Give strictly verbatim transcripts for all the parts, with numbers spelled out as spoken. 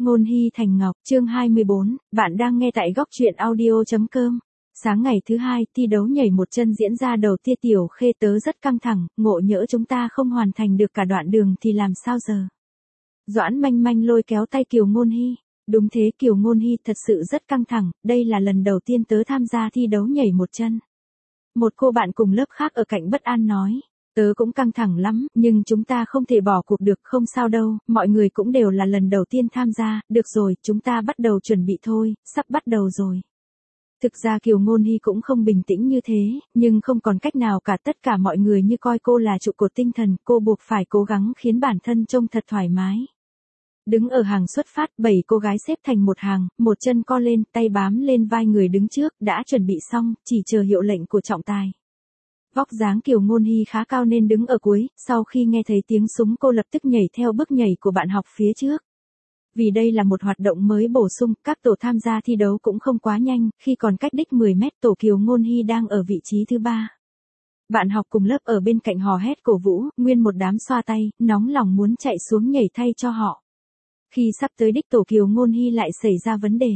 Ngôn Hy Thành Ngọc, chương hai mươi bốn, bạn đang nghe tại góc truyện audio.com. Sáng ngày thứ hai, thi đấu nhảy một chân diễn ra đầu tia Tiểu Khê tớ rất căng thẳng, ngộ nhỡ chúng ta không hoàn thành được cả đoạn đường thì làm sao giờ? Doãn Manh Manh lôi kéo tay Kiều Ngôn Hy. Đúng thế, Kiều Ngôn Hy thật sự rất căng thẳng, đây là lần đầu tiên tớ tham gia thi đấu nhảy một chân. Một cô bạn cùng lớp khác ở cạnh bất an nói. Tớ cũng căng thẳng lắm, nhưng chúng ta không thể bỏ cuộc được, không sao đâu, mọi người cũng đều là lần đầu tiên tham gia, được rồi, chúng ta bắt đầu chuẩn bị thôi, sắp bắt đầu rồi. Thực ra Kiều Ngôn Hy cũng không bình tĩnh như thế, nhưng không còn cách nào cả, tất cả mọi người như coi cô là trụ cột tinh thần, cô buộc phải cố gắng khiến bản thân trông thật thoải mái. Đứng ở hàng xuất phát, bảy cô gái xếp thành một hàng, một chân co lên, tay bám lên vai người đứng trước, đã chuẩn bị xong, chỉ chờ hiệu lệnh của trọng tài. Vóc dáng Kiều Ngôn Hy khá cao nên đứng ở cuối, sau khi nghe thấy tiếng súng cô lập tức nhảy theo bước nhảy của bạn học phía trước. Vì đây là một hoạt động mới bổ sung, các tổ tham gia thi đấu cũng không quá nhanh, khi còn cách đích mười mét tổ Kiều Ngôn Hy đang ở vị trí thứ ba. Bạn học cùng lớp ở bên cạnh hò hét cổ vũ, nguyên một đám xoa tay, nóng lòng muốn chạy xuống nhảy thay cho họ. Khi sắp tới đích tổ Kiều Ngôn Hy lại xảy ra vấn đề.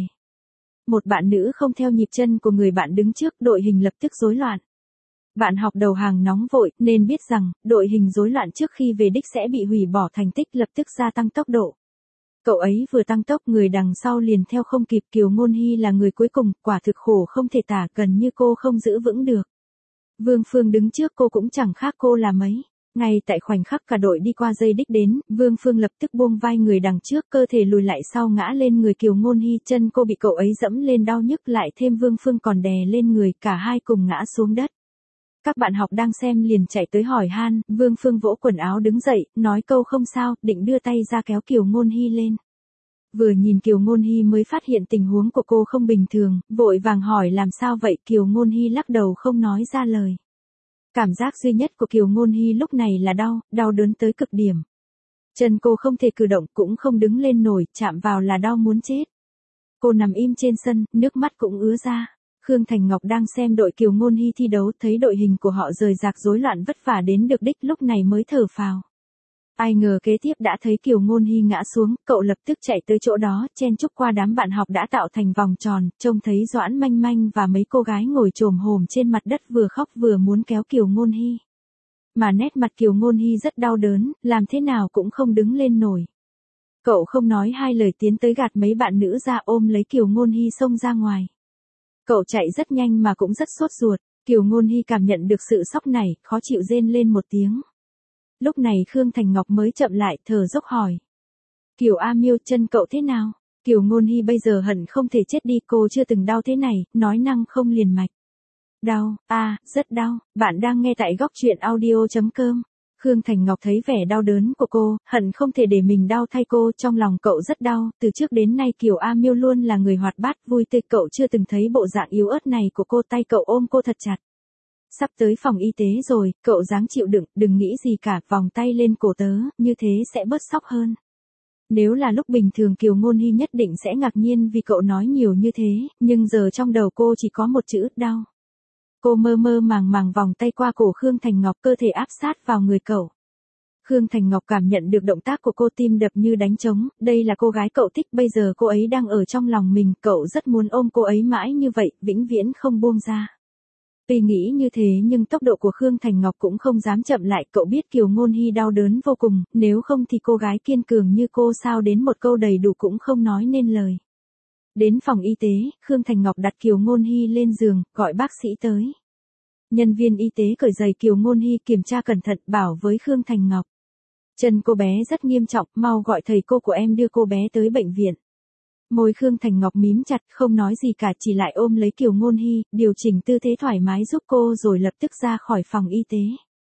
Một bạn nữ không theo nhịp chân của người bạn đứng trước, đội hình lập tức rối loạn. Bạn học đầu hàng nóng vội, nên biết rằng, đội hình rối loạn trước khi về đích sẽ bị hủy bỏ thành tích, lập tức gia tăng tốc độ. Cậu ấy vừa tăng tốc, người đằng sau liền theo không kịp. Kiều Ngôn Hy là người cuối cùng, quả thực khổ không thể tả, gần như cô không giữ vững được. Vương Phương đứng trước cô cũng chẳng khác cô là mấy. Ngay tại khoảnh khắc cả đội đi qua dây đích đến, Vương Phương lập tức buông vai người đằng trước, cơ thể lùi lại sau ngã lên người Kiều Ngôn Hy, chân cô bị cậu ấy dẫm lên đau nhức, lại thêm Vương Phương còn đè lên người, cả hai cùng ngã xuống đất. Các bạn học đang xem liền chạy tới hỏi han, Vương Phương vỗ quần áo đứng dậy, nói câu không sao, định đưa tay ra kéo Kiều Ngôn Hy lên. Vừa nhìn Kiều Ngôn Hy mới phát hiện tình huống của cô không bình thường, vội vàng hỏi làm sao vậy. Kiều Ngôn Hy lắc đầu không nói ra lời. Cảm giác duy nhất của Kiều Ngôn Hy lúc này là đau, đau đớn tới cực điểm. Chân cô không thể cử động, cũng không đứng lên nổi, chạm vào là đau muốn chết. Cô nằm im trên sân, nước mắt cũng ứa ra. Khương Thành Ngọc đang xem đội Kiều Ngôn Hy thi đấu, thấy đội hình của họ rời rạc rối loạn vất vả đến được đích, lúc này mới thở phào. Ai ngờ kế tiếp đã thấy Kiều Ngôn Hy ngã xuống, cậu lập tức chạy tới chỗ đó, chen chúc qua đám bạn học đã tạo thành vòng tròn, trông thấy Doãn Manh Manh và mấy cô gái ngồi chồm hổm trên mặt đất vừa khóc vừa muốn kéo Kiều Ngôn Hy. Mà nét mặt Kiều Ngôn Hy rất đau đớn, làm thế nào cũng không đứng lên nổi. Cậu không nói hai lời tiến tới gạt mấy bạn nữ ra, ôm lấy Kiều Ngôn Hy xông ra ngoài. Cậu chạy rất nhanh mà cũng rất sốt ruột, Kiều Ngôn Hy cảm nhận được sự sốc này, khó chịu rên lên một tiếng. Lúc này Khương Thành Ngọc mới chậm lại, thở dốc hỏi. Kiều A Miêu, chân cậu thế nào? Kiều Ngôn Hy bây giờ hận không thể chết đi, cô chưa từng đau thế này, nói năng không liền mạch. Đau, a, à, rất đau, bạn đang nghe tại góc truyện audio.com. Khương Thành Ngọc thấy vẻ đau đớn của cô, hận không thể để mình đau thay cô, trong lòng cậu rất đau, từ trước đến nay Kiều A Miêu luôn là người hoạt bát, vui tươi, cậu chưa từng thấy bộ dạng yếu ớt này của cô, tay cậu ôm cô thật chặt. Sắp tới phòng y tế rồi, cậu dáng chịu đựng, đừng nghĩ gì cả, vòng tay lên cổ tớ, như thế sẽ bớt sốc hơn. Nếu là lúc bình thường Kiều Ngôn Hy nhất định sẽ ngạc nhiên vì cậu nói nhiều như thế, nhưng giờ trong đầu cô chỉ có một chữ, đau. Cô mơ mơ màng màng vòng tay qua cổ Khương Thành Ngọc, cơ thể áp sát vào người cậu. Khương Thành Ngọc cảm nhận được động tác của cô, tim đập như đánh trống, đây là cô gái cậu thích, bây giờ cô ấy đang ở trong lòng mình, cậu rất muốn ôm cô ấy mãi như vậy, vĩnh viễn không buông ra. Tuy nghĩ như thế nhưng tốc độ của Khương Thành Ngọc cũng không dám chậm lại, cậu biết Kiều Ngôn Hy đau đớn vô cùng, nếu không thì cô gái kiên cường như cô sao đến một câu đầy đủ cũng không nói nên lời. Đến phòng y tế, Khương Thành Ngọc đặt Kiều Ngôn Hy lên giường, gọi bác sĩ tới. Nhân viên y tế cởi giày Kiều Ngôn Hy, kiểm tra cẩn thận, bảo với Khương Thành Ngọc. Chân cô bé rất nghiêm trọng, mau gọi thầy cô của em đưa cô bé tới bệnh viện. Môi Khương Thành Ngọc mím chặt, không nói gì cả, chỉ lại ôm lấy Kiều Ngôn Hy, điều chỉnh tư thế thoải mái giúp cô rồi lập tức ra khỏi phòng y tế.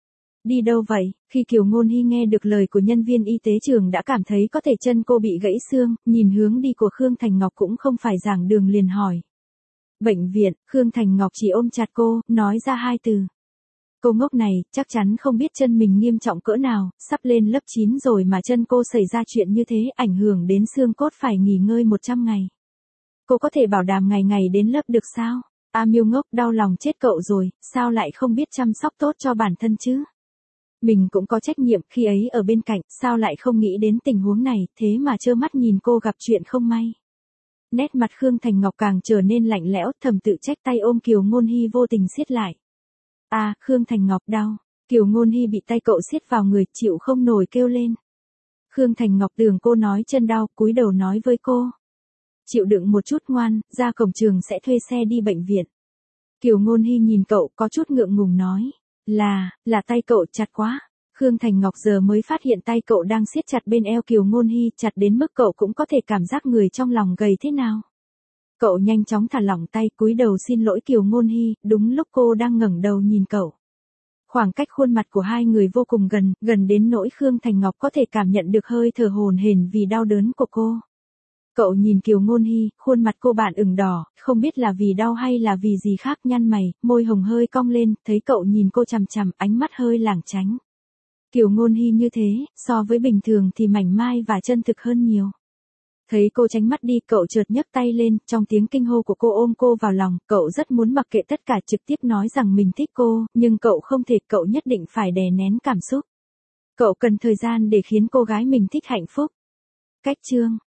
Đi đâu vậy? Khi Kiều Ngôn Hy nghe được lời của nhân viên y tế trường đã cảm thấy có thể chân cô bị gãy xương, nhìn hướng đi của Khương Thành Ngọc cũng không phải giảng đường liền hỏi. Bệnh viện. Khương Thành Ngọc chỉ ôm chặt cô, nói ra hai từ. Cô ngốc này, chắc chắn không biết chân mình nghiêm trọng cỡ nào, sắp lên lớp chín rồi mà chân cô xảy ra chuyện như thế, ảnh hưởng đến xương cốt, phải nghỉ ngơi một trăm ngày. Cô có thể bảo đảm ngày ngày đến lớp được sao? A Miêu ngốc, đau lòng chết cậu rồi, sao lại không biết chăm sóc tốt cho bản thân chứ? Mình cũng có trách nhiệm khi ấy ở bên cạnh, sao lại không nghĩ đến tình huống này, thế mà trơ mắt nhìn cô gặp chuyện không may. Nét mặt Khương Thành Ngọc càng trở nên lạnh lẽo, thầm tự trách, tay ôm Kiều Ngôn Hy vô tình siết lại. À, Khương Thành Ngọc đau. Kiều Ngôn Hy bị tay cậu siết vào người, chịu không nổi kêu lên. Khương Thành Ngọc tưởng cô nói chân đau, cúi đầu nói với cô. Chịu đựng một chút ngoan, ra cổng trường sẽ thuê xe đi bệnh viện. Kiều Ngôn Hy nhìn cậu có chút ngượng ngùng nói. Là, là tay cậu chặt quá. Khương Thành Ngọc giờ mới phát hiện tay cậu đang siết chặt bên eo Kiều Ngôn Hy, chặt đến mức cậu cũng có thể cảm giác người trong lòng gầy thế nào. Cậu nhanh chóng thả lỏng tay, cúi đầu xin lỗi Kiều Ngôn Hy, đúng lúc cô đang ngẩng đầu nhìn cậu. Khoảng cách khuôn mặt của hai người vô cùng gần, gần đến nỗi Khương Thành Ngọc có thể cảm nhận được hơi thở hổn hển vì đau đớn của cô. Cậu nhìn Kiều Ngôn Hy, khuôn mặt cô bạn ửng đỏ, không biết là vì đau hay là vì gì khác, nhăn mày, môi hồng hơi cong lên, thấy cậu nhìn cô chằm chằm, ánh mắt hơi lảng tránh. Kiều Ngôn Hy như thế, so với bình thường thì mảnh mai và chân thực hơn nhiều. Thấy cô tránh mắt đi, cậu chợt nhấc tay lên, trong tiếng kinh hô của cô ôm cô vào lòng, cậu rất muốn mặc kệ tất cả trực tiếp nói rằng mình thích cô, nhưng cậu không thể, cậu nhất định phải đè nén cảm xúc. Cậu cần thời gian để khiến cô gái mình thích hạnh phúc. Cách chương